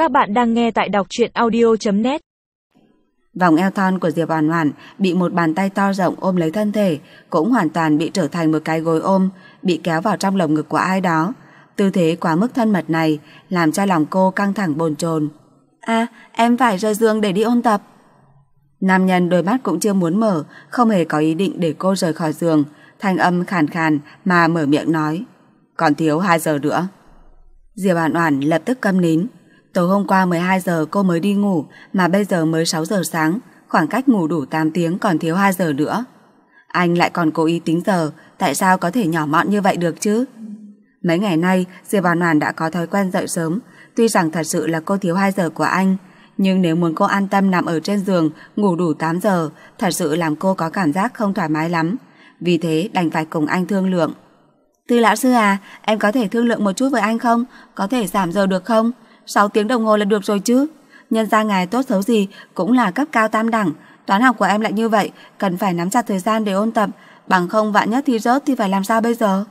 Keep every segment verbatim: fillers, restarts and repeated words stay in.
Các bạn đang nghe tại đọc truyện audio chấm net. Vòng eo thon của Diệp Oản Oản bị một bàn tay to rộng ôm lấy thân thể, cũng hoàn toàn bị trở thành một cái gối ôm, bị kéo vào trong lồng ngực của ai đó. Tư thế quá mức thân mật này làm cho lòng cô căng thẳng bồn chồn. À, em phải rời giường để đi ôn tập. Nam nhân đôi mắt cũng chưa muốn mở, không hề có ý định để cô rời khỏi giường, thanh âm khàn khàn mà mở miệng nói. Còn thiếu hai giờ nữa. Diệp Oản Oản lập tức câm nín. Tối hôm qua mười hai giờ cô mới đi ngủ, mà bây giờ mới sáu giờ sáng, khoảng cách ngủ đủ tám tiếng còn thiếu hai giờ nữa. Anh lại còn cố ý tính giờ, tại sao có thể nhỏ mọn như vậy được chứ? Mấy ngày nay, Diệp Oản Oản đã có thói quen dậy sớm, tuy rằng thật sự là cô thiếu hai giờ của anh, nhưng nếu muốn cô an tâm nằm ở trên giường ngủ đủ tám giờ, thật sự làm cô có cảm giác không thoải mái lắm. Vì thế đành phải cùng anh thương lượng. Tư lão sư à, em có thể thương lượng một chút với anh không? Có thể giảm giờ được không? sáu tiếng đồng hồ là được rồi chứ. Nhân ra ngài tốt xấu gì cũng là cấp cao tam đẳng, toán học của em lại như vậy, cần phải nắm chặt thời gian để ôn tập, bằng không vạn nhất thi rớt thì phải làm sao bây giờ?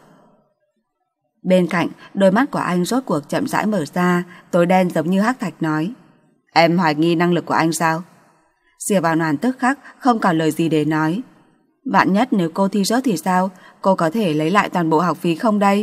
Bên cạnh, đôi mắt của anh rốt cuộc chậm rãi mở ra, tối đen giống như hắc thạch nói. Em hoài nghi năng lực của anh sao? Diệp Oản Oản tức khắc không còn lời gì để nói. Vạn nhất nếu cô thi rớt thì sao? Cô có thể lấy lại toàn bộ học phí không đây?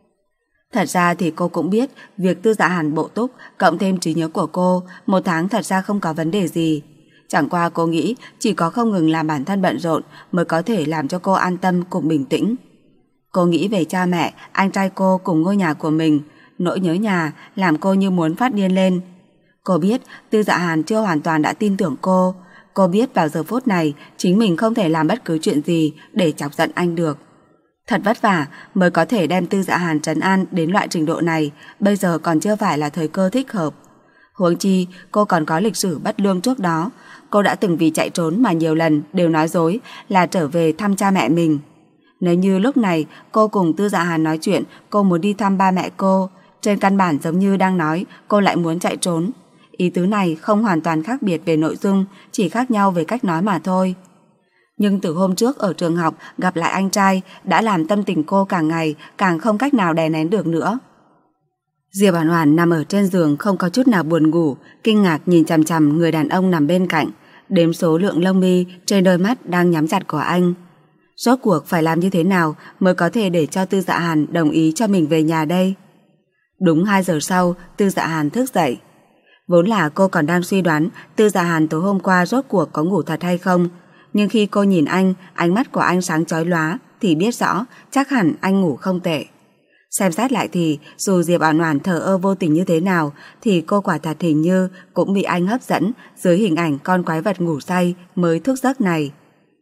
Thật ra thì cô cũng biết việc Tư Dạ Hàn bổ túc cộng thêm trí nhớ của cô một tháng thật ra không có vấn đề gì. Chẳng qua cô nghĩ chỉ có không ngừng làm bản thân bận rộn mới có thể làm cho cô an tâm cùng bình tĩnh. Cô nghĩ về cha mẹ, anh trai cô cùng ngôi nhà của mình, nỗi nhớ nhà làm cô như muốn phát điên lên. Cô biết Tư Dạ Hàn chưa hoàn toàn đã tin tưởng cô. Cô biết vào giờ phút này chính mình không thể làm bất cứ chuyện gì để chọc giận anh được. Thật vất vả mới có thể đem Tư Dạ Hàn trấn an đến loại trình độ này, bây giờ còn chưa phải là thời cơ thích hợp. Huống chi cô còn có lịch sử bất lương trước đó. Cô đã từng vì chạy trốn mà nhiều lần đều nói dối là trở về thăm cha mẹ mình. Nếu như lúc này cô cùng Tư Dạ Hàn nói chuyện cô muốn đi thăm ba mẹ cô, trên căn bản giống như đang nói cô lại muốn chạy trốn. Ý tứ này không hoàn toàn khác biệt về nội dung, chỉ khác nhau về cách nói mà thôi. Nhưng từ hôm trước ở trường học gặp lại anh trai đã làm tâm tình cô càng ngày càng không cách nào đè nén được nữa. Diệp Oản Oản nằm ở trên giường không có chút nào buồn ngủ, kinh ngạc nhìn chằm chằm người đàn ông nằm bên cạnh, đếm số lượng lông mi trên đôi mắt đang nhắm chặt của anh. Rốt cuộc phải làm như thế nào mới có thể để cho Tư Dạ Hàn đồng ý cho mình về nhà đây? Đúng hai giờ sau, Tư Dạ Hàn thức dậy. Vốn là cô còn đang suy đoán Tư Dạ Hàn tối hôm qua rốt cuộc có ngủ thật hay không, nhưng khi cô nhìn anh, ánh mắt của anh sáng chói lóa thì biết rõ chắc hẳn anh ngủ không tệ. Xem xét lại thì dù Diệp Oản Oản thờ ơ vô tình như thế nào thì cô quả thật hình như cũng bị anh hấp dẫn dưới hình ảnh con quái vật ngủ say mới thức giấc này.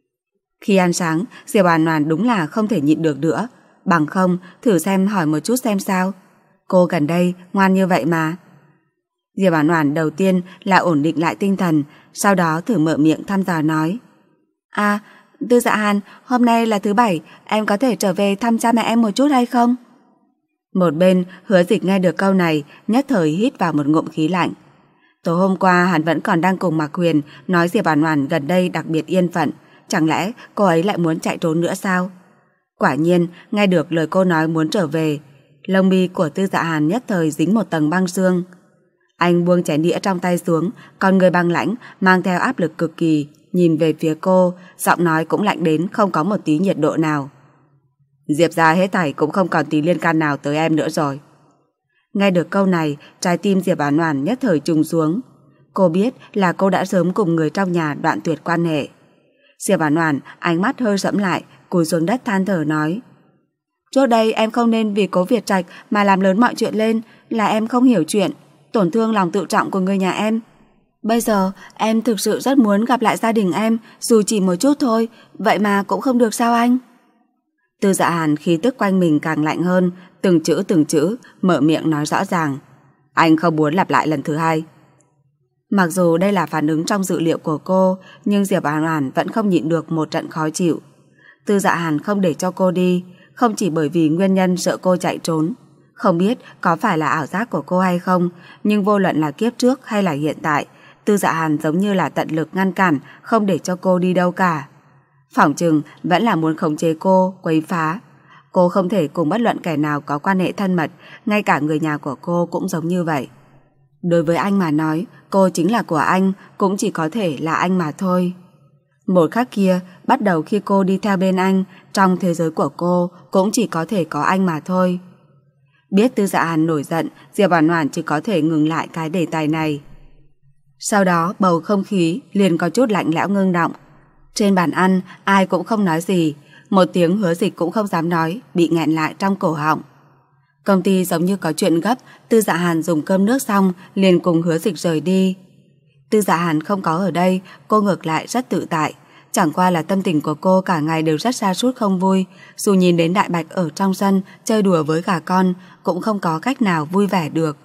Khi ăn sáng, Diệp Oản Oản đúng là không thể nhịn được nữa, bằng không thử xem hỏi một chút xem sao. Cô gần đây ngoan như vậy mà. Diệp Oản Oản đầu tiên là ổn định lại tinh thần, sau đó thử mở miệng thăm dò nói. À, Tư Dạ Hàn, hôm nay là thứ bảy, em có thể trở về thăm cha mẹ em một chút hay không? Một bên, Hứa Dịch nghe được câu này, nhất thời hít vào một ngụm khí lạnh. Tối hôm qua hắn vẫn còn đang cùng Mạc Huyền nói Diệp Oản Oản gần đây đặc biệt yên phận, chẳng lẽ cô ấy lại muốn chạy trốn nữa sao? Quả nhiên, nghe được lời cô nói muốn trở về, lông mi của Tư Dạ Hàn nhất thời dính một tầng băng xương. Anh buông chén đĩa trong tay xuống, con người băng lãnh mang theo áp lực cực kỳ, nhìn về phía cô, giọng nói cũng lạnh đến không có một tí nhiệt độ nào. Diệp gia hết thảy cũng không còn tí liên can nào tới em nữa rồi. Nghe được câu này, trái tim Diệp Oản Oản nhất thời trùng xuống. Cô biết là cô đã sớm cùng người trong nhà đoạn tuyệt quan hệ. Diệp Oản Oản ánh mắt hơi sẫm lại, cúi xuống đất than thở nói. Trước đây em không nên vì Cố Việt Trạch mà làm lớn mọi chuyện lên, là em không hiểu chuyện, tổn thương lòng tự trọng của người nhà em. Bây giờ em thực sự rất muốn gặp lại gia đình em, dù chỉ một chút thôi, vậy mà cũng không được sao anh? Tư Dạ Hàn khí tức quanh mình càng lạnh hơn, từng chữ từng chữ mở miệng nói rõ ràng. Anh không muốn lặp lại lần thứ hai. Mặc dù đây là phản ứng trong dự liệu của cô, nhưng Diệp Oản Oản vẫn không nhịn được một trận khó chịu. Tư Dạ Hàn không để cho cô đi, không chỉ bởi vì nguyên nhân sợ cô chạy trốn. Không biết có phải là ảo giác của cô hay không, nhưng vô luận là kiếp trước hay là hiện tại, Tư Dạ Hàn giống như là tận lực ngăn cản, không để cho cô đi đâu cả. Phỏng chừng vẫn là muốn khống chế cô, quấy phá. Cô không thể cùng bất luận kẻ nào có quan hệ thân mật, ngay cả người nhà của cô cũng giống như vậy. Đối với anh mà nói, cô chính là của anh, cũng chỉ có thể là anh mà thôi. Một khắc kia, bắt đầu khi cô đi theo bên anh, trong thế giới của cô cũng chỉ có thể có anh mà thôi. Biết Tư Dạ Hàn nổi giận, Diệp Oản Oản chỉ có thể ngừng lại cái đề tài này. Sau đó bầu không khí liền có chút lạnh lẽo ngưng động. Trên bàn ăn ai cũng không nói gì, một tiếng Hứa Dịch cũng không dám nói, bị nghẹn lại trong cổ họng. Công ty giống như có chuyện gấp, Tư Dạ Hàn dùng cơm nước xong liền cùng Hứa Dịch rời đi. Tư Dạ Hàn không có ở đây, cô ngược lại rất tự tại. Chẳng qua là tâm tình của cô cả ngày đều rất sa sút không vui, dù nhìn đến Đại Bạch ở trong sân chơi đùa với gà con cũng không có cách nào vui vẻ được.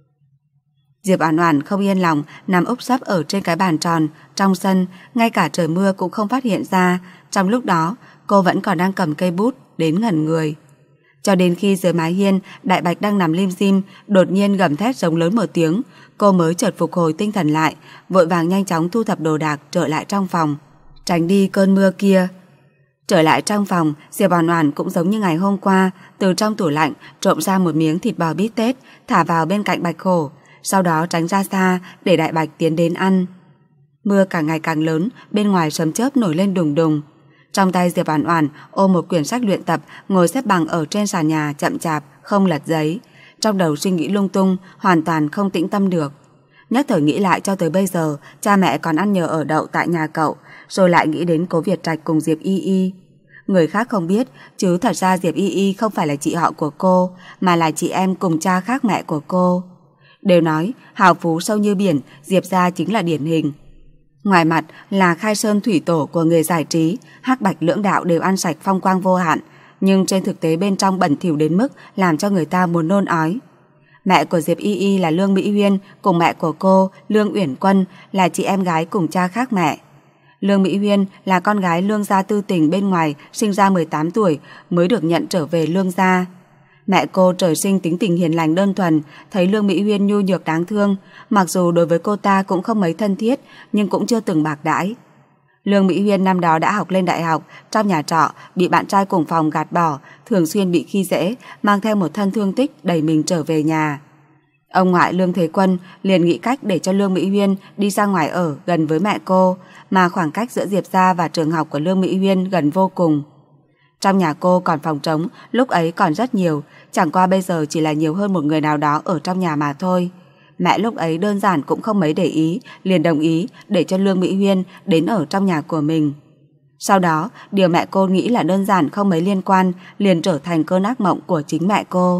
Diệp Oản Oản không yên lòng nằm úp sấp ở trên cái bàn tròn trong sân, ngay cả trời mưa cũng không phát hiện ra. Trong lúc đó cô vẫn còn đang cầm cây bút đến ngẩn người. Cho đến khi dưới mái hiên Đại Bạch đang nằm lim dim đột nhiên gầm thét giống lớn một tiếng, cô mới chợt phục hồi tinh thần lại, vội vàng nhanh chóng thu thập đồ đạc trở lại trong phòng, tránh đi cơn mưa kia. Trở lại trong phòng, Diệp Oản Oản cũng giống như ngày hôm qua, từ trong tủ lạnh trộm ra một miếng thịt bò bít tết, thả vào bên cạnh Bạch Hổ, sau đó tránh ra xa để Đại Bạch tiến đến ăn. Mưa càng ngày càng lớn, bên ngoài sấm chớp nổi lên đùng đùng. Trong tay Diệp Oản Oản ôm một quyển sách luyện tập, ngồi xếp bằng ở trên sàn nhà chậm chạp, không lật giấy. Trong đầu suy nghĩ lung tung, hoàn toàn không tĩnh tâm được. Nhất thời nghĩ lại cho tới bây giờ, cha mẹ còn ăn nhờ ở đậu tại nhà cậu, rồi lại nghĩ đến Cố Việt Trạch cùng Diệp Y Y. Người khác không biết, chứ thật ra Diệp Y Y không phải là chị họ của cô, mà là chị em cùng cha khác mẹ của cô. Đều nói, hào phú sâu như biển, Diệp gia chính là điển hình. Ngoài mặt là khai sơn thủy tổ của người giải trí, hắc bạch lưỡng đạo đều ăn sạch phong quang vô hạn, nhưng trên thực tế bên trong bẩn thỉu đến mức làm cho người ta muốn nôn ói. Mẹ của Diệp Y Y là Lương Mỹ Huyên, cùng mẹ của cô, Lương Uyển Quân, là chị em gái cùng cha khác mẹ. Lương Mỹ Huyên là con gái Lương gia Tư Tình bên ngoài, sinh ra mười tám tuổi mới được nhận trở về Lương gia. Mẹ cô trời sinh tính tình hiền lành đơn thuần, thấy Lương Mỹ Huyên nhu nhược đáng thương, mặc dù đối với cô ta cũng không mấy thân thiết, nhưng cũng chưa từng bạc đãi. Lương Mỹ Huyên năm đó đã học lên đại học, trong nhà trọ bị bạn trai cùng phòng gạt bỏ, thường xuyên bị khi dễ, mang theo một thân thương tích đẩy mình trở về nhà. Ông ngoại Lương Thế Quân liền nghĩ cách để cho Lương Mỹ Huyên đi ra ngoài ở gần với mẹ cô, mà khoảng cách giữa Diệp gia và trường học của Lương Mỹ Huyên gần vô cùng. Trong nhà cô còn phòng trống, lúc ấy còn rất nhiều, chẳng qua bây giờ chỉ là nhiều hơn một người nào đó ở trong nhà mà thôi. Mẹ lúc ấy đơn giản cũng không mấy để ý, liền đồng ý để cho Lương Mỹ Huyên đến ở trong nhà của mình. Sau đó, điều mẹ cô nghĩ là đơn giản không mấy liên quan, liền trở thành cơn ác mộng của chính mẹ cô.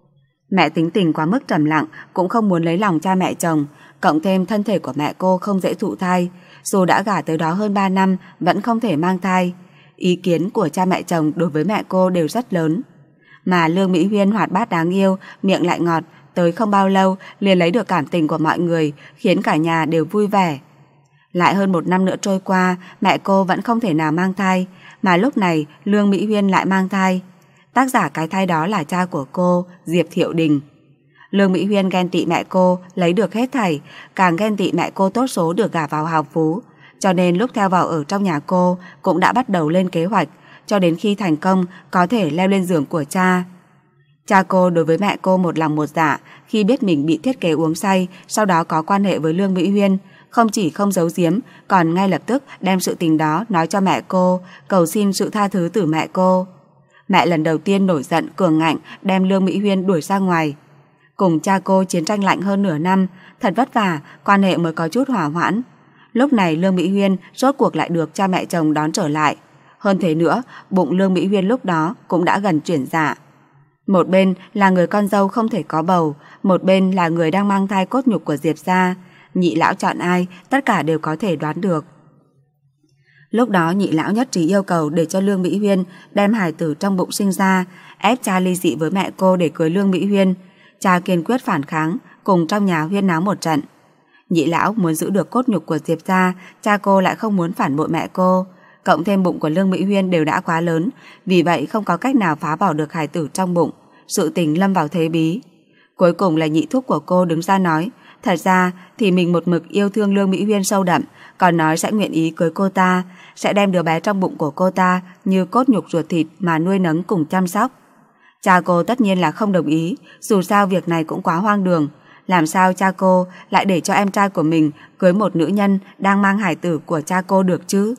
Mẹ tính tình quá mức trầm lặng, cũng không muốn lấy lòng cha mẹ chồng, cộng thêm thân thể của mẹ cô không dễ thụ thai, dù đã gả tới đó hơn ba năm vẫn không thể mang thai. Ý kiến của cha mẹ chồng đối với mẹ cô đều rất lớn. Mà Lương Mỹ Huyên hoạt bát đáng yêu, miệng lại ngọt, tới không bao lâu liền lấy được cảm tình của mọi người, khiến cả nhà đều vui vẻ. Lại hơn một năm nữa trôi qua, mẹ cô vẫn không thể nào mang thai, mà lúc này Lương Mỹ Huyên lại mang thai. Tác giả cái thai đó là cha của cô, Diệp Thiệu Đình. Lương Mỹ Huyên ghen tị mẹ cô lấy được hết thảy, càng ghen tị mẹ cô tốt số được gả vào hào phú, cho nên lúc theo vào ở trong nhà cô cũng đã bắt đầu lên kế hoạch, cho đến khi thành công có thể leo lên giường của cha. Cha cô đối với mẹ cô một lòng một dạ, khi biết mình bị thiết kế uống say, sau đó có quan hệ với Lương Mỹ Huyên, không chỉ không giấu giếm, còn ngay lập tức đem sự tình đó nói cho mẹ cô, cầu xin sự tha thứ từ mẹ cô. Mẹ lần đầu tiên nổi giận cường ngạnh đem Lương Mỹ Huyên đuổi ra ngoài. Cùng cha cô chiến tranh lạnh hơn nửa năm, thật vất vả, quan hệ mới có chút hòa hoãn. Lúc này Lương Mỹ Huyên rốt cuộc lại được cha mẹ chồng đón trở lại. Hơn thế nữa, bụng Lương Mỹ Huyên lúc đó cũng đã gần chuyển dạ. Một bên là người con dâu không thể có bầu, một bên là người đang mang thai cốt nhục của Diệp gia. Nhị lão chọn ai, tất cả đều có thể đoán được. Lúc đó nhị lão nhất trí yêu cầu để cho Lương Mỹ Huyên đem hài tử trong bụng sinh ra, ép cha ly dị với mẹ cô để cưới Lương Mỹ Huyên. Cha kiên quyết phản kháng, cùng trong nhà huyên náo một trận. Nhị lão muốn giữ được cốt nhục của Diệp gia, cha cô lại không muốn phản bội mẹ cô, cộng thêm bụng của Lương Mỹ Huyên đều đã quá lớn, vì vậy không có cách nào phá bỏ được hài tử trong bụng, sự tình lâm vào thế bí. Cuối cùng là nhị thúc của cô đứng ra nói, thật ra thì mình một mực yêu thương Lương Mỹ Huyên sâu đậm, còn nói sẽ nguyện ý cưới cô ta, sẽ đem đứa bé trong bụng của cô ta như cốt nhục ruột thịt mà nuôi nấng cùng chăm sóc. Cha cô tất nhiên là không đồng ý, dù sao việc này cũng quá hoang đường, Làm sao cha cô lại để cho em trai của mình cưới một nữ nhân đang mang hài tử của cha cô được chứ?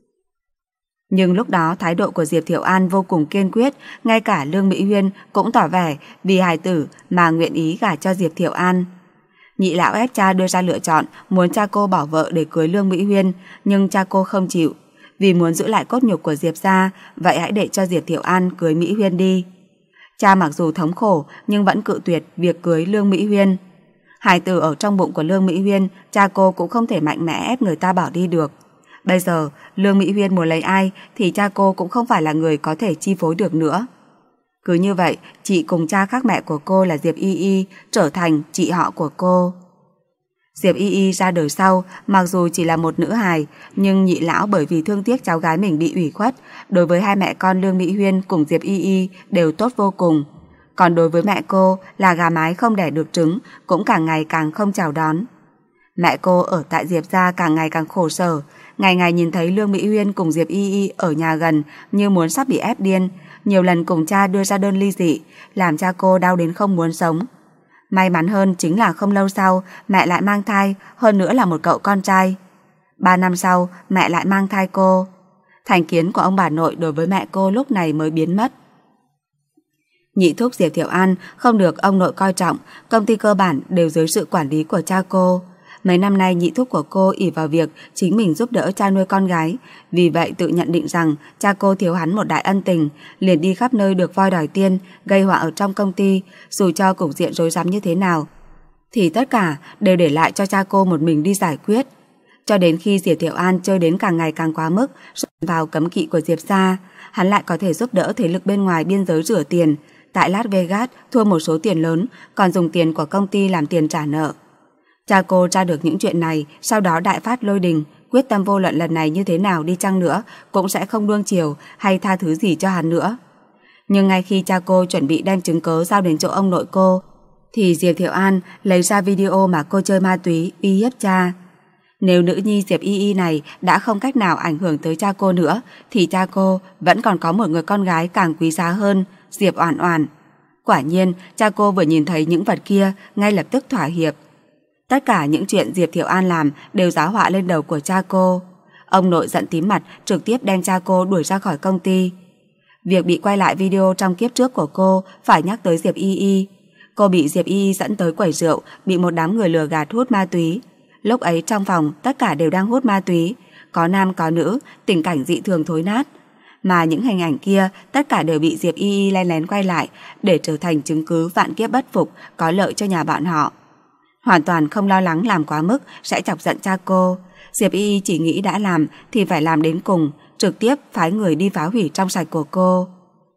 Nhưng lúc đó thái độ của Diệp Thiệu An vô cùng kiên quyết, ngay cả Lương Mỹ Huyên cũng tỏ vẻ vì hài tử mà nguyện ý gả cho Diệp Thiệu An. Nhị lão ép cha đưa ra lựa chọn muốn cha cô bỏ vợ để cưới Lương Mỹ Huyên, nhưng cha cô không chịu. Vì muốn giữ lại cốt nhục của Diệp gia, vậy hãy để cho Diệp Thiệu An cưới Mỹ Huyên đi. Cha mặc dù thống khổ nhưng vẫn cự tuyệt việc cưới Lương Mỹ Huyên. Hài tử ở trong bụng của Lương Mỹ Huyên, cha cô cũng không thể mạnh mẽ ép người ta bỏ đi được. Bây giờ Lương Mỹ Huyên muốn lấy ai thì cha cô cũng không phải là người có thể chi phối được nữa. Cứ như vậy, chị cùng cha khác mẹ của cô là Diệp Y Y trở thành chị họ của cô. Diệp Y Y ra đời sau, mặc dù chỉ là một nữ hài, nhưng nhị lão bởi vì thương tiếc cháu gái mình bị ủy khuất, đối với hai mẹ con Lương Mỹ Huyên cùng Diệp Y Y đều tốt vô cùng. Còn đối với mẹ cô là gà mái không đẻ được trứng, cũng càng ngày càng không chào đón. Mẹ cô ở tại Diệp gia càng ngày càng khổ sở, ngày ngày nhìn thấy Lương Mỹ Huyên cùng Diệp Y Y ở nhà gần như muốn sắp bị ép điên, nhiều lần cùng cha đưa ra đơn ly dị, làm cha cô đau đến không muốn sống. May mắn hơn chính là không lâu sau mẹ lại mang thai, hơn nữa là một cậu con trai. Ba năm sau mẹ lại mang thai cô. Thành kiến của ông bà nội đối với mẹ cô lúc này mới biến mất. Nhị thúc Diệp Thiệu An không được ông nội coi trọng, công ty cơ bản đều dưới sự quản lý của cha cô. Mấy năm nay nhị thúc của cô ỷ vào việc chính mình giúp đỡ cha nuôi con gái, vì vậy tự nhận định rằng cha cô thiếu hắn một đại ân tình, liền đi khắp nơi được voi đòi tiên, gây họa ở trong công ty, dù cho cục diện rối rắm như thế nào thì tất cả đều để lại cho cha cô một mình đi giải quyết. Cho đến khi Diệp Thiệu An chơi đến càng ngày càng quá mức, vào cấm kỵ của Diệp gia, hắn lại có thể giúp đỡ thế lực bên ngoài biên giới rửa tiền, tại Las Vegas thua một số tiền lớn, còn dùng tiền của công ty làm tiền trả nợ. Cha cô tra được những chuyện này, sau đó đại phát lôi đình, quyết tâm vô luận lần này như thế nào đi chăng nữa cũng sẽ không nuông chiều hay tha thứ gì cho hắn nữa. Nhưng ngay khi cha cô chuẩn bị đem chứng cớ giao đến chỗ ông nội cô, thì Diệp Thiệu An lấy ra video mà cô chơi ma túy uy hiếp cha. Nếu nữ nhi Diệp Y Y này đã không cách nào ảnh hưởng tới cha cô nữa, thì cha cô vẫn còn có một người con gái càng quý giá hơn, Diệp Oản Oản. Quả nhiên, cha cô vừa nhìn thấy những vật kia ngay lập tức thỏa hiệp. Tất cả những chuyện Diệp Thiệu An làm đều giá họa lên đầu của cha cô. Ông nội giận tím mặt, trực tiếp đem cha cô đuổi ra khỏi công ty. Việc bị quay lại video trong kiếp trước của cô phải nhắc tới Diệp Y Y. Cô bị Diệp Y Y dẫn tới quẩy rượu, bị một đám người lừa gạt hút ma túy. Lúc ấy trong phòng tất cả đều đang hút ma túy, có nam có nữ, tình cảnh dị thường thối nát. Mà những hình ảnh kia tất cả đều bị Diệp Y Y lén lén quay lại để trở thành chứng cứ vạn kiếp bất phục, có lợi cho nhà bọn họ. Hoàn toàn không lo lắng làm quá mức sẽ chọc giận cha cô. Diệp Y Y chỉ nghĩ đã làm thì phải làm đến cùng, trực tiếp phái người đi phá hủy trong sạch của cô.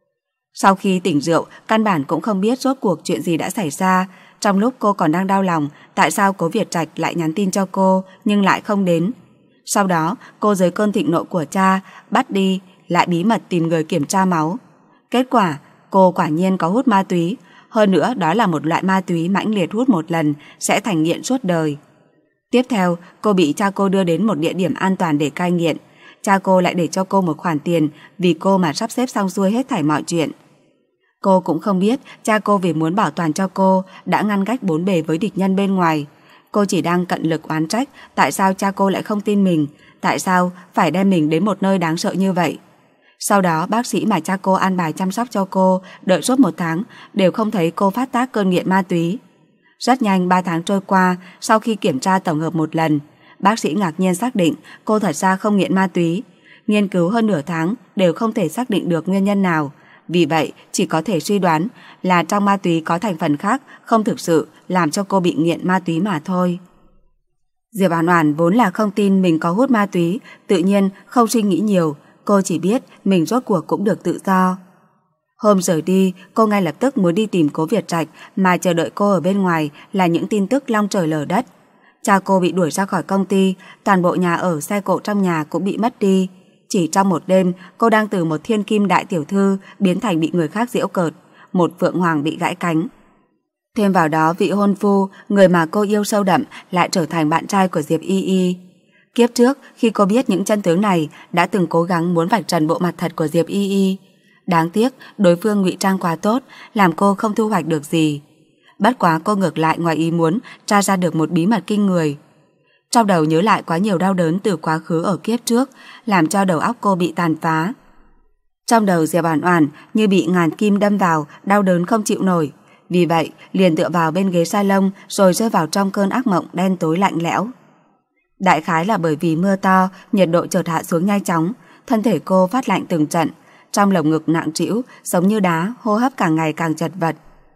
Sau khi tỉnh rượu, căn bản cũng không biết rốt cuộc chuyện gì đã xảy ra. Trong lúc cô còn đang đau lòng tại sao Cố Việt Trạch lại nhắn tin cho cô nhưng lại không đến. Sau đó cô dưới cơn thịnh nộ của cha bắt đi, lại bí mật tìm người kiểm tra máu. Kết quả cô quả nhiên có hút ma túy, hơn nữa đó là một loại ma túy mãnh liệt, hút một lần sẽ thành nghiện suốt đời. Tiếp theo cô bị cha cô đưa đến một địa điểm an toàn để cai nghiện. Cha cô lại để cho cô một khoản tiền vì cô mà sắp xếp xong xuôi hết thảy mọi chuyện. Cô cũng không biết cha cô vì muốn bảo toàn cho cô đã ngăn cách bốn bề với địch nhân bên ngoài. Cô chỉ đang cận lực oán trách tại sao cha cô lại không tin mình, tại sao phải đem mình đến một nơi đáng sợ như vậy. Sau đó bác sĩ mà cha cô an bài chăm sóc cho cô đợi suốt một tháng đều không thấy cô phát tác cơn nghiện ma túy. Rất nhanh ba tháng trôi qua, sau khi kiểm tra tổng hợp một lần, bác sĩ ngạc nhiên xác định cô thật ra không nghiện ma túy. Nghiên cứu hơn nửa tháng đều không thể xác định được nguyên nhân nào. Vì vậy chỉ có thể suy đoán là trong ma túy có thành phần khác không thực sự làm cho cô bị nghiện ma túy mà thôi. Diệp Oản Oản vốn là không tin mình có hút ma túy, tự nhiên không suy nghĩ nhiều. Cô chỉ biết mình rốt cuộc cũng được tự do. Hôm rời đi, cô ngay lập tức muốn đi tìm Cố Việt Trạch, mà chờ đợi cô ở bên ngoài là những tin tức long trời lở đất. Cha cô bị đuổi ra khỏi công ty, toàn bộ nhà ở, xe cộ trong nhà cũng bị mất đi. Chỉ trong một đêm, cô đang từ một thiên kim đại tiểu thư biến thành bị người khác giễu cợt, một phượng hoàng bị gãy cánh. Thêm vào đó vị hôn phu, người mà cô yêu sâu đậm, lại trở thành bạn trai của Diệp Y Y. Kiếp trước, khi cô biết những chân tướng này, đã từng cố gắng muốn vạch trần bộ mặt thật của Diệp Y Y. Đáng tiếc, đối phương ngụy trang quá tốt, làm cô không thu hoạch được gì. Bất quá cô ngược lại ngoài ý muốn tra ra được một bí mật kinh người. Trong đầu nhớ lại quá nhiều đau đớn từ quá khứ ở kiếp trước, làm cho đầu óc cô bị tàn phá. Trong đầu Diệp Oản Oản như bị ngàn kim đâm vào, đau đớn không chịu nổi. Vì vậy, liền tựa vào bên ghế salon rồi rơi vào trong cơn ác mộng đen tối lạnh lẽo. Đại khái là bởi vì mưa to, nhiệt độ chợt hạ xuống nhanh chóng, thân thể cô phát lạnh từng trận, trong lồng ngực nặng trĩu, giống như đá, hô hấp càng ngày càng chật vật.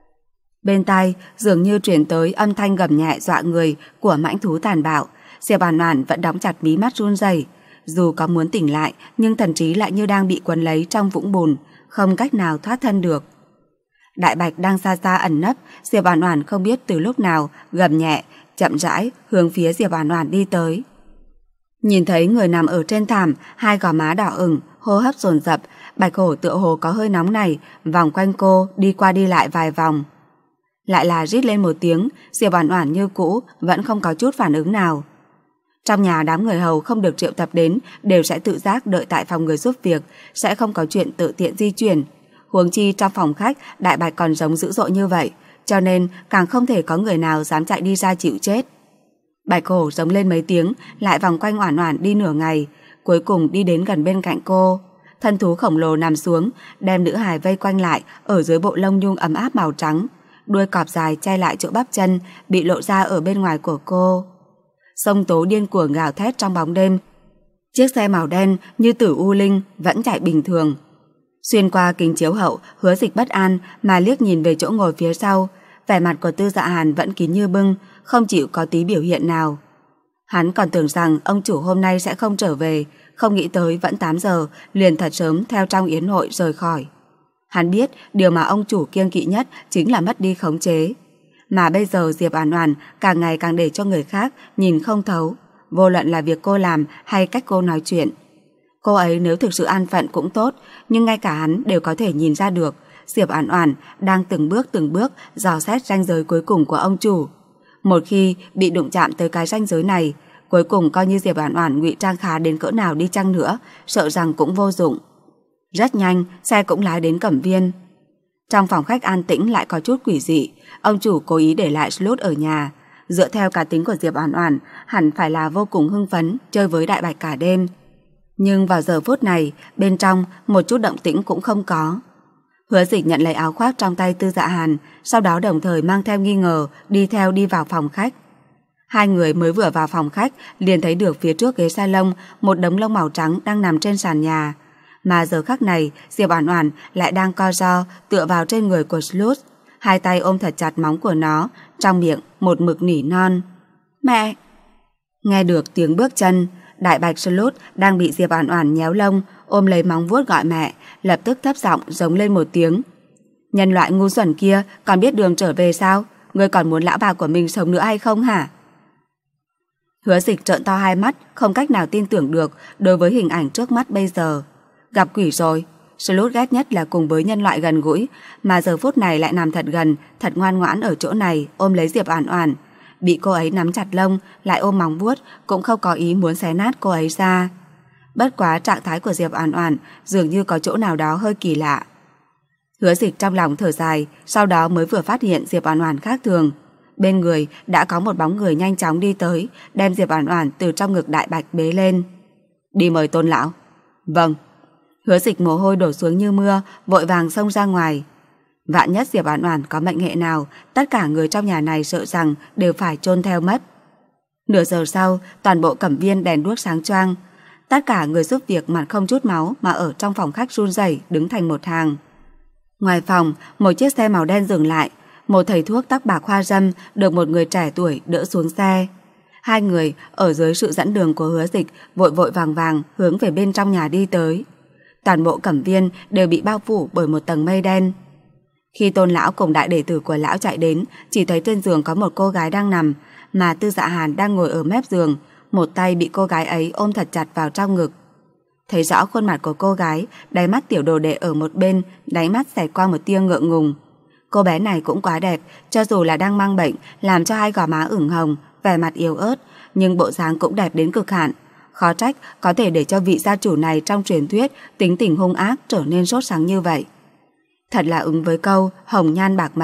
Bên tai dường như truyền tới âm thanh gầm nhẹ dọa người của mãnh thú tàn bạo. Diệp Oản Oản vẫn đóng chặt mí mắt run rẩy, dù có muốn tỉnh lại nhưng thần trí lại như đang bị quấn lấy trong vũng bùn, không cách nào thoát thân được. Đại Bạch đang xa xa ẩn nấp, Diệp Oản Oản không biết từ lúc nào gầm nhẹ, chậm rãi hướng phía Diệp Oản Oản đi tới. Nhìn thấy người nằm ở trên thảm, hai gò má đỏ ửng, hô hấp dồn dập, Bạch Hổ tựa hồ có hơi nóng này, vòng quanh cô đi qua đi lại vài vòng. Lại là rít lên một tiếng, Diệp Oản Oản như cũ vẫn không có chút phản ứng nào. Trong nhà đám người hầu không được triệu tập đến đều sẽ tự giác đợi tại phòng người giúp việc, sẽ không có chuyện tự tiện di chuyển. Huống chi trong phòng khách Đại Bạch còn giống dữ dội như vậy, cho nên càng không thể có người nào dám chạy đi ra chịu chết. Bạch Hổ giống lên mấy tiếng, lại vòng quanh Oản Oản đi nửa ngày, cuối cùng đi đến gần bên cạnh cô. Thân thú khổng lồ nằm xuống, đem nữ hài vây quanh lại ở dưới bộ lông nhung ấm áp màu trắng. Đuôi cọp dài che lại chỗ bắp chân bị lộ ra ở bên ngoài của cô. Sông tố điên cuồng gào thét trong bóng đêm. Chiếc xe màu đen như tử u linh vẫn chạy bình thường. Xuyên qua kính chiếu hậu, Hứa Dịch bất an mà liếc nhìn về chỗ ngồi phía sau. Vẻ mặt của Tư Dạ Hàn vẫn kín như bưng, không chịu có tí biểu hiện nào. Hắn còn tưởng rằng ông chủ hôm nay sẽ không trở về, không nghĩ tới vẫn tám giờ, liền thật sớm theo trong yến hội rời khỏi. Hắn biết điều mà ông chủ kiêng kỵ nhất chính là mất đi khống chế. Mà bây giờ Diệp Oản Oản càng ngày càng để cho người khác nhìn không thấu, vô luận là việc cô làm hay cách cô nói chuyện. Cô ấy nếu thực sự an phận cũng tốt, nhưng ngay cả hắn đều có thể nhìn ra được Diệp Oản Oản đang từng bước từng bước dò xét ranh giới cuối cùng của ông chủ. Một khi bị đụng chạm tới cái ranh giới này, cuối cùng coi như Diệp Oản Oản ngụy trang khá đến cỡ nào đi chăng nữa, sợ rằng cũng vô dụng. Rất nhanh, xe cũng lái đến Cẩm Viên. Trong phòng khách an tĩnh lại có chút quỷ dị, ông chủ cố ý để lại slot ở nhà. Dựa theo cá tính của Diệp Oản Oản, hẳn phải là vô cùng hưng phấn chơi với Đại Bạch cả đêm. Nhưng vào giờ phút này, bên trong một chút động tĩnh cũng không có. Hứa Dịch nhận lấy áo khoác trong tay Tư Dạ Hàn, sau đó đồng thời mang theo nghi ngờ đi theo đi vào phòng khách. Hai người mới vừa vào phòng khách liền thấy được phía trước ghế salon một đống lông màu trắng đang nằm trên sàn nhà. Mà giờ khắc này Diệp Oản Oản lại đang co ro tựa vào trên người của Slut, hai tay ôm thật chặt móng của nó, trong miệng một mực nỉ non. Mẹ! Nghe được tiếng bước chân, Đại Bạch Slut đang bị Diệp Oản Oản nhéo lông, ôm lấy móng vuốt gọi mẹ, lập tức thấp giọng giống lên một tiếng. Nhân loại ngu xuẩn kia còn biết đường trở về sao? Ngươi còn muốn lão bà của mình sống nữa hay không hả? Hứa Dịch trợn to hai mắt, không cách nào tin tưởng được đối với hình ảnh trước mắt bây giờ. Gặp quỷ rồi. Slut ghét nhất là cùng với nhân loại gần gũi, mà giờ phút này lại nằm thật gần, thật ngoan ngoãn ở chỗ này, ôm lấy Diệp Oản Oản. Bị cô ấy nắm chặt lông, lại ôm móng vuốt, cũng không có ý muốn xé nát cô ấy ra. Bất quá trạng thái của Diệp Oản Oản dường như có chỗ nào đó hơi kỳ lạ. Hứa Dịch trong lòng thở dài, sau đó mới vừa phát hiện Diệp Oản Oản khác thường. Bên người đã có một bóng người nhanh chóng đi tới, đem Diệp Oản Oản từ trong ngực Đại Bạch bế lên. Đi mời Tôn lão. Vâng. Hứa Dịch mồ hôi đổ xuống như mưa, vội vàng xông ra ngoài. Vạn nhất Diệp Oản Oản có mệnh hệ nào, tất cả người trong nhà này sợ rằng đều phải chôn theo mất. Nửa giờ sau, toàn bộ Cẩm Viên đèn đuốc sáng choang. Tất cả người giúp việc mặt không chút máu mà ở trong phòng khách run rẩy đứng thành một hàng. Ngoài phòng, một chiếc xe màu đen dừng lại. Một thầy thuốc tóc bạc hoa râm được một người trẻ tuổi đỡ xuống xe. Hai người ở dưới sự dẫn đường của Hứa Dịch vội vội vàng vàng hướng về bên trong nhà đi tới. Toàn bộ Cẩm Viên đều bị bao phủ bởi một tầng mây đen. Khi Tôn lão cùng đại đệ tử của lão chạy đến, chỉ thấy trên giường có một cô gái đang nằm, mà Tư Dạ Hàn đang ngồi ở mép giường, một tay bị cô gái ấy ôm thật chặt vào trong ngực. Thấy rõ khuôn mặt của cô gái, đáy mắt tiểu đồ đệ ở một bên, đáy mắt xẹt qua một tia ngượng ngùng. Cô bé này cũng quá đẹp, cho dù là đang mang bệnh, làm cho hai gò má ửng hồng, vẻ mặt yếu ớt, nhưng bộ dáng cũng đẹp đến cực hạn. Khó trách có thể để cho vị gia chủ này trong truyền thuyết tính tình hung ác trở nên sốt sáng như vậy. Thật là ứng với câu hồng nhan bạc mệnh,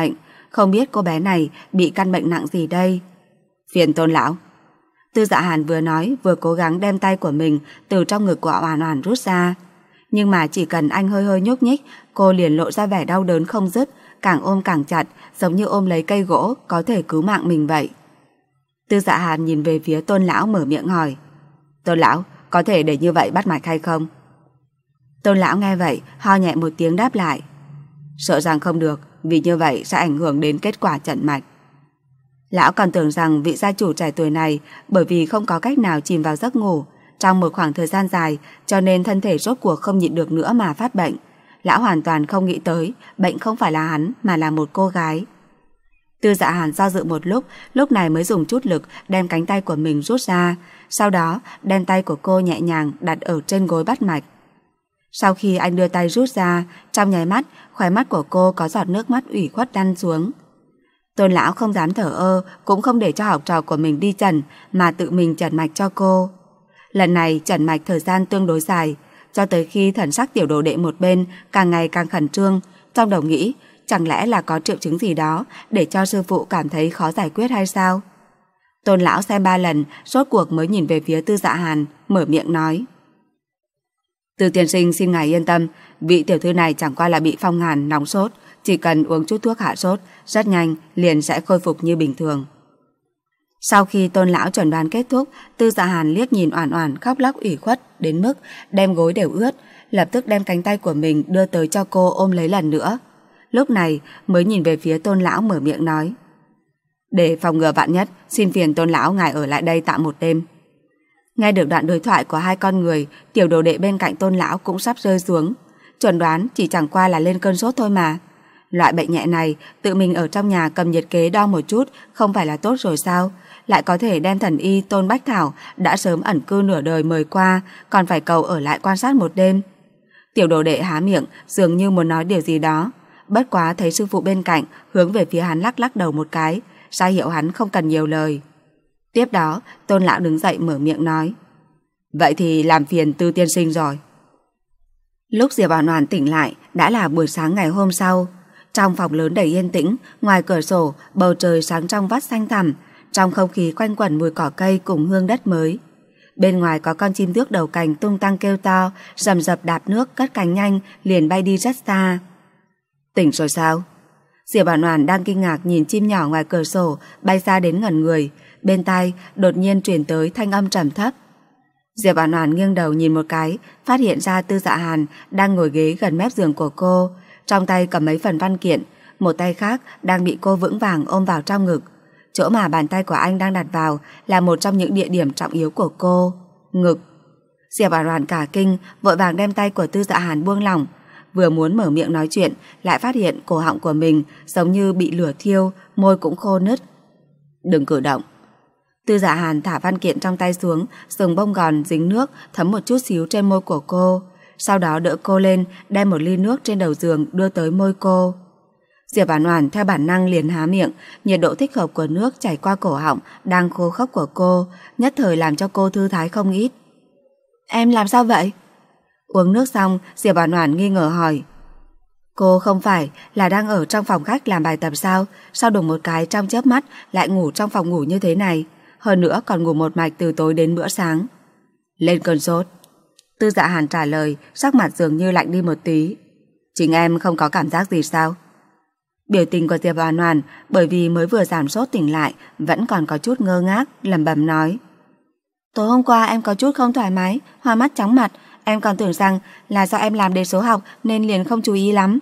Không biết cô bé này bị căn bệnh nặng gì đây. Phiền Tôn lão. Tư Dạ Hàn vừa nói vừa cố gắng đem tay của mình từ trong ngực của Oản Oản rút ra. Nhưng mà chỉ cần anh hơi hơi nhúc nhích, cô liền lộ ra vẻ đau đớn không dứt, càng ôm càng chặt, giống như ôm lấy cây gỗ có thể cứu mạng mình vậy. Tư Dạ Hàn nhìn về phía Tôn lão mở miệng hỏi: Tôn lão, có thể để như vậy bắt mạch hay không? Tôn lão nghe vậy, ho nhẹ một tiếng đáp lại: Sợ rằng không được, vì như vậy sẽ ảnh hưởng đến kết quả chẩn mạch. Lão còn tưởng rằng vị gia chủ trẻ tuổi này bởi vì không có cách nào chìm vào giấc ngủ trong một khoảng thời gian dài, cho nên thân thể rốt cuộc không nhịn được nữa mà phát bệnh. Lão hoàn toàn không nghĩ tới bệnh không phải là hắn mà là một cô gái. Tư Dạ Hàn do dự một lúc, lúc này mới dùng chút lực đem cánh tay của mình rút ra, sau đó đem tay của cô nhẹ nhàng đặt ở trên gối bắt mạch. Sau khi anh đưa tay rút ra, trong nháy mắt, khóe mắt của cô có giọt nước mắt ủy khuất lăn xuống. Tôn lão không dám thở ơ, cũng không để cho học trò của mình đi chẩn, mà tự mình chẩn mạch cho cô. Lần này chẩn mạch thời gian tương đối dài, cho tới khi thần sắc tiểu đồ đệ một bên càng ngày càng khẩn trương, trong đầu nghĩ chẳng lẽ là có triệu chứng gì đó để cho sư phụ cảm thấy khó giải quyết hay sao? Tôn lão xem ba lần, rốt cuộc mới nhìn về phía Tư Dạ Hàn, mở miệng nói: Tư tiên sinh xin ngài yên tâm, vị tiểu thư này chẳng qua là bị phong hàn nóng sốt, chỉ cần uống chút thuốc hạ sốt, rất nhanh liền sẽ khôi phục như bình thường. Sau khi Tôn lão chuẩn đoán kết thúc, Tư Dạ Hàn liếc nhìn Oản Oản khóc lóc ủy khuất đến mức đem gối đều ướt, lập tức đem cánh tay của mình đưa tới cho cô ôm lấy lần nữa. Lúc này mới nhìn về phía Tôn lão mở miệng nói: Để phòng ngừa vạn nhất, xin phiền Tôn lão ngài ở lại đây tạm một đêm. Nghe được đoạn đối thoại của hai con người, tiểu đồ đệ bên cạnh Tôn lão cũng sắp rơi xuống. Chuẩn đoán chỉ chẳng qua là lên cơn sốt thôi mà. Loại bệnh nhẹ này, tự mình ở trong nhà cầm nhiệt kế đo một chút không phải là tốt rồi sao? Lại có thể đem thần y Tôn Bách Thảo đã sớm ẩn cư nửa đời mời qua, còn phải cầu ở lại quan sát một đêm. Tiểu đồ đệ há miệng, dường như muốn nói điều gì đó. Bất quá thấy sư phụ bên cạnh hướng về phía hắn lắc lắc đầu một cái, ra hiệu hắn không cần nhiều lời. Tiếp đó, Tôn lão đứng dậy mở miệng nói: Vậy thì làm phiền Tư tiên sinh rồi. Lúc Diệp Oản Oản tỉnh lại đã là buổi sáng ngày hôm sau. Trong phòng lớn đầy yên tĩnh, ngoài cửa sổ bầu trời sáng trong vắt xanh thẳm, trong không khí quanh quẩn mùi cỏ cây cùng hương đất mới. Bên ngoài có con chim tước đầu cành tung tăng kêu to, rầm rập đạp nước cất cánh nhanh liền bay đi rất xa. Tỉnh rồi sao? Diệp Oản Oản đang kinh ngạc nhìn chim nhỏ ngoài cửa sổ bay ra đến gần người, bên tai đột nhiên truyền tới thanh âm trầm thấp. Diệp Oản Oản nghiêng đầu nhìn một cái, phát hiện ra Tư Dạ Hàn đang ngồi ghế gần mép giường của cô, trong tay cầm mấy phần văn kiện, một tay khác đang bị cô vững vàng ôm vào trong ngực. Chỗ mà bàn tay của anh đang đặt vào là một trong những địa điểm trọng yếu của cô, ngực. Diệp Oản Oản cả kinh, vội vàng đem tay của Tư Dạ Hàn buông lỏng, vừa muốn mở miệng nói chuyện, lại phát hiện cổ họng của mình giống như bị lửa thiêu, môi cũng khô nứt. Đừng cử động. Tư Dạ Hàn thả văn kiện trong tay xuống, dùng bông gòn dính nước thấm một chút xíu trên môi của cô, sau đó đỡ cô lên, đem một ly nước trên đầu giường đưa tới môi cô. Diệp Oản Oản theo bản năng liền há miệng, nhiệt độ thích hợp của nước chảy qua cổ họng đang khô khốc của cô, nhất thời làm cho cô thư thái không ít. Em làm sao vậy? Uống nước xong, Diệp Oản Oản nghi ngờ hỏi. Cô không phải là đang ở trong phòng khách làm bài tập sao? Sao đùng một cái trong chớp mắt lại ngủ trong phòng ngủ như thế này? Hơn nữa còn ngủ một mạch từ tối đến bữa sáng. Lên cơn sốt. Tư Dạ Hàn trả lời, sắc mặt dường như lạnh đi một tí. Chính em không có cảm giác gì sao? Biểu tình của Diệp Oản Oản bởi vì mới vừa giảm sốt tỉnh lại vẫn còn có chút ngơ ngác, lẩm bẩm nói. Tối hôm qua em có chút không thoải mái, hoa mắt chóng mặt, em còn tưởng rằng là do em làm đề số học nên liền không chú ý lắm.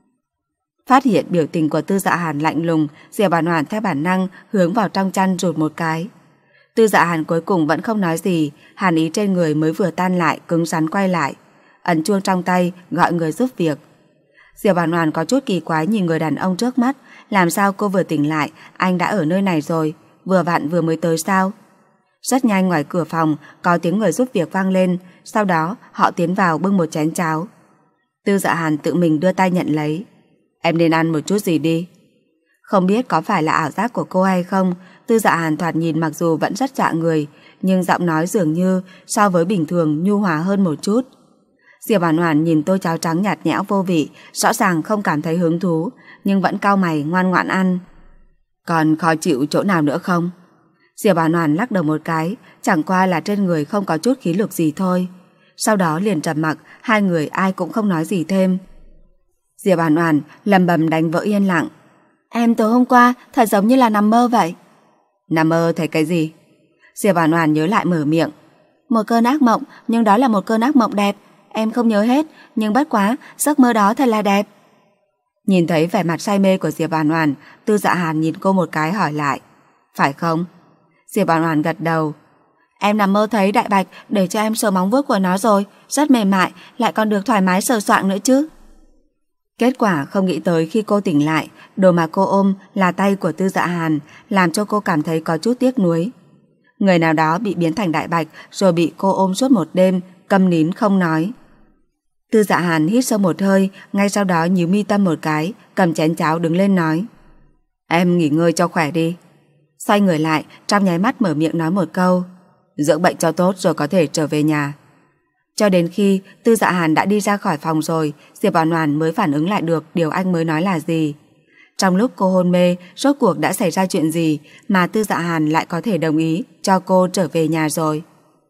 Phát hiện biểu tình của Tư Dạ Hàn lạnh lùng, Diệp Oản Oản theo bản năng hướng vào trong chăn rụt một cái. Tư Dạ Hàn cuối cùng vẫn không nói gì, hàn ý trên người mới vừa tan lại cứng rắn quay lại, ấn chuông trong tay gọi người giúp việc. Diệp Oản Oản có chút kỳ quái nhìn người đàn ông trước mắt, làm sao cô vừa tỉnh lại anh đã ở nơi này rồi, vừa vặn vừa mới tới sao? Rất nhanh ngoài cửa phòng có tiếng người giúp việc vang lên, sau đó họ tiến vào bưng một chén cháo. Tư Dạ Hàn tự mình đưa tay nhận lấy. Em nên ăn một chút gì đi. Không biết có phải là ảo giác của cô hay không, Tư Dạ Hàn thoạt nhìn mặc dù vẫn rất dọa người, nhưng giọng nói dường như so với bình thường nhu hòa hơn một chút. Diệp Oản Oản nhìn tô cháo trắng nhạt nhẽo vô vị, rõ ràng không cảm thấy hứng thú, nhưng vẫn cau mày ngoan ngoãn ăn. Còn khó chịu chỗ nào nữa không? Diệp Oản Oản lắc đầu một cái, chẳng qua là trên người không có chút khí lực gì thôi. Sau đó liền trầm mặc, hai người ai cũng không nói gì thêm. Diệp Oản Oản lẩm bẩm đánh vỡ yên lặng. Em tối hôm qua thật giống như là nằm mơ vậy. Nằm mơ thấy cái gì? Diệp Oản Oản nhớ lại mở miệng. Một cơn ác mộng, nhưng đó là một cơn ác mộng đẹp. Em không nhớ hết, nhưng bất quá, giấc mơ đó thật là đẹp. Nhìn thấy vẻ mặt say mê của Diệp Oản Oản, Tư Dạ Hàn nhìn cô một cái hỏi lại. Phải không? Diệp Oản Oản gật đầu. Em nằm mơ thấy đại bạch để cho em sờ móng vuốt của nó rồi, rất mềm mại, lại còn được thoải mái sờ soạng nữa chứ. Kết quả không nghĩ tới khi cô tỉnh lại, đồ mà cô ôm là tay của Tư Dạ Hàn, làm cho cô cảm thấy có chút tiếc nuối. Người nào đó bị biến thành đại bạch rồi bị cô ôm suốt một đêm, câm nín không nói. Tư Dạ Hàn hít sâu một hơi, ngay sau đó nhíu mi tâm một cái, cầm chén cháo đứng lên nói. Em nghỉ ngơi cho khỏe đi. Xoay người lại, trong nháy mắt mở miệng nói một câu. Dưỡng bệnh cho tốt rồi có thể trở về nhà. Cho đến khi Tư Dạ Hàn đã đi ra khỏi phòng rồi, Diệp Oản Oản mới phản ứng lại được điều anh mới nói là gì. Trong lúc cô hôn mê, rốt cuộc đã xảy ra chuyện gì mà Tư Dạ Hàn lại có thể đồng ý cho cô trở về nhà rồi.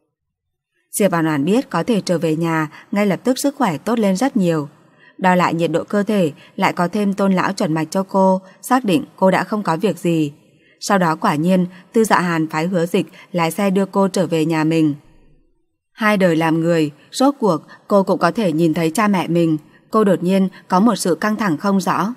Diệp Oản Oản biết có thể trở về nhà, ngay lập tức sức khỏe tốt lên rất nhiều. Đo lại nhiệt độ cơ thể, lại có thêm Tôn lão chuẩn mạch cho cô, xác định cô đã không có việc gì. Sau đó quả nhiên, Tư Dạ Hàn phái Hứa Dịch lái xe đưa cô trở về nhà mình. Hai đời làm người, rốt cuộc cô cũng có thể nhìn thấy cha mẹ mình. Cô đột nhiên có một sự căng thẳng không rõ.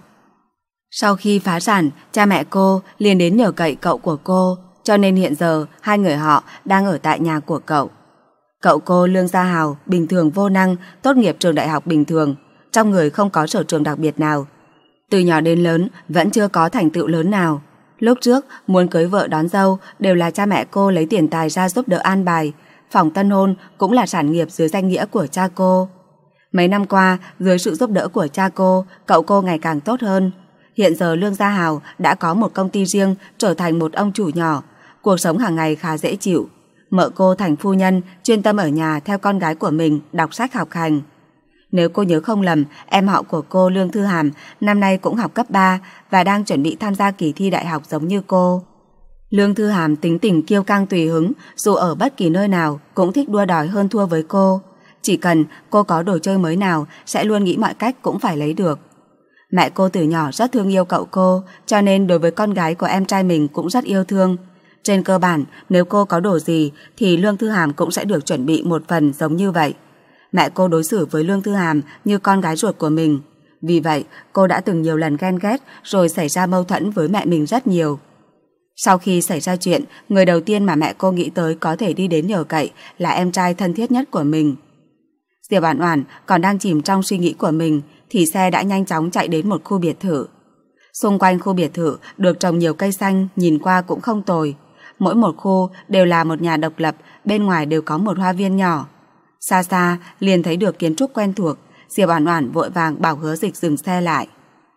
Sau khi phá sản, cha mẹ cô liền đến nhờ cậy cậu của cô, cho nên hiện giờ hai người họ đang ở tại nhà của cậu. Cậu cô Lương Gia Hào, bình thường vô năng, tốt nghiệp trường đại học bình thường, trong người không có sở trường đặc biệt nào. Từ nhỏ đến lớn vẫn chưa có thành tựu lớn nào. Lúc trước muốn cưới vợ đón dâu đều là cha mẹ cô lấy tiền tài ra giúp đỡ an bài. Phòng tân hôn cũng là sản nghiệp dưới danh nghĩa của cha cô. Mấy năm qua, dưới sự giúp đỡ của cha cô, cậu cô ngày càng tốt hơn. Hiện giờ Lương Gia Hào đã có một công ty riêng, trở thành một ông chủ nhỏ. Cuộc sống hàng ngày khá dễ chịu. Mợ cô thành phu nhân, chuyên tâm ở nhà theo con gái của mình, đọc sách học hành. Nếu cô nhớ không lầm, em họ của cô Lương Thư Hàm năm nay cũng học cấp ba và đang chuẩn bị tham gia kỳ thi đại học giống như cô. Lương Thư Hàm tính tình kiêu căng tùy hứng, dù ở bất kỳ nơi nào cũng thích đua đòi hơn thua với cô. Chỉ cần cô có đồ chơi mới nào sẽ luôn nghĩ mọi cách cũng phải lấy được. Mẹ cô từ nhỏ rất thương yêu cậu cô, cho nên đối với con gái của em trai mình cũng rất yêu thương. Trên cơ bản, nếu cô có đồ gì thì Lương Thư Hàm cũng sẽ được chuẩn bị một phần giống như vậy. Mẹ cô đối xử với Lương Thư Hàm như con gái ruột của mình. Vì vậy, cô đã từng nhiều lần ghen ghét rồi xảy ra mâu thuẫn với mẹ mình rất nhiều. Sau khi xảy ra chuyện, người đầu tiên mà mẹ cô nghĩ tới có thể đi đến nhờ cậy là em trai thân thiết nhất của mình. Diệp Oản Oản còn đang chìm trong suy nghĩ của mình thì xe đã nhanh chóng chạy đến một khu biệt thự. Xung quanh khu biệt thự được trồng nhiều cây xanh, nhìn qua cũng không tồi. Mỗi một khu đều là một nhà độc lập, bên ngoài đều có một hoa viên nhỏ. Xa xa liền thấy được kiến trúc quen thuộc, Diệp Oản Oản vội vàng bảo Hứa Dịch dừng xe lại.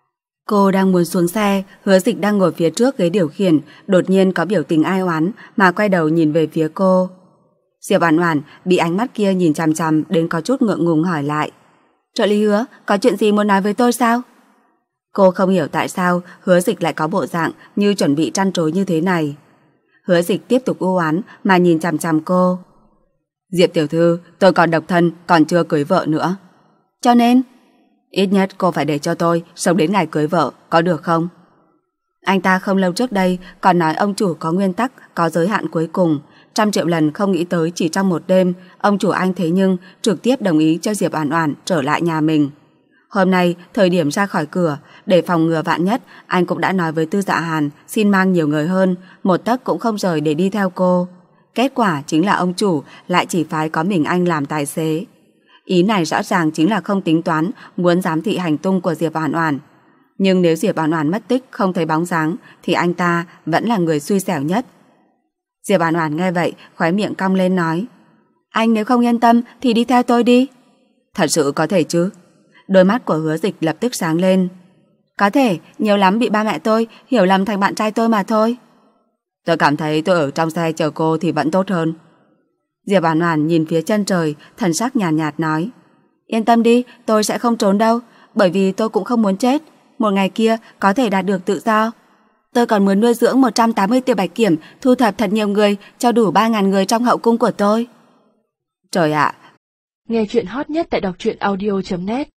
Cô đang muốn xuống xe, Hứa Dịch đang ngồi phía trước ghế điều khiển, đột nhiên có biểu tình ai oán mà quay đầu nhìn về phía cô. Diệp Oản Oản bị ánh mắt kia nhìn chằm chằm đến có chút ngượng ngùng hỏi lại. Trợ lý Hứa, có chuyện gì muốn nói với tôi sao? Cô không hiểu tại sao Hứa Dịch lại có bộ dạng như chuẩn bị trăn trối như thế này. Hứa Dịch tiếp tục u oán mà nhìn chằm chằm cô. Diệp tiểu thư, tôi còn độc thân, còn chưa cưới vợ nữa. Cho nên, ít nhất cô phải để cho tôi sống đến ngày cưới vợ, có được không? Anh ta không lâu trước đây còn nói ông chủ có nguyên tắc, có giới hạn cuối cùng. Trăm triệu lần không nghĩ tới chỉ trong một đêm, ông chủ anh thế nhưng trực tiếp đồng ý cho Diệp Oản Oản trở lại nhà mình. Hôm nay, thời điểm ra khỏi cửa, để phòng ngừa vạn nhất, anh cũng đã nói với Tư Dạ Hàn xin mang nhiều người hơn, một tấc cũng không rời để đi theo cô. Kết quả chính là ông chủ lại chỉ phái có mình anh làm tài xế. Ý này rõ ràng chính là không tính toán muốn giám thị hành tung của Diệp Oản Oản. Nhưng nếu Diệp Oản Oản mất tích không thấy bóng dáng thì anh ta vẫn là người xui xẻo nhất. Diệp Oản Oản nghe vậy, khóe miệng cong lên nói: "Anh nếu không yên tâm thì đi theo tôi đi." "Thật sự có thể chứ?" Đôi mắt của Hứa Dịch lập tức sáng lên. "Có thể, nhiều lắm bị ba mẹ tôi hiểu lầm thành bạn trai tôi mà thôi." "Tôi cảm thấy tôi ở trong xe chờ cô thì vẫn tốt hơn." Diệp Oản Oản nhìn phía chân trời, thần sắc nhàn nhạt, nhạt nói: Yên tâm đi, tôi sẽ không trốn đâu, bởi vì tôi cũng không muốn chết. Một ngày kia có thể đạt được tự do. Tôi còn muốn nuôi dưỡng một trăm tám mươi tiểu bạch kiểm, thu thập thật nhiều người, cho đủ ba nghìn người trong hậu cung của tôi. Trời ạ! Nghe chuyện hot nhất tại đọc truyện audio chấm net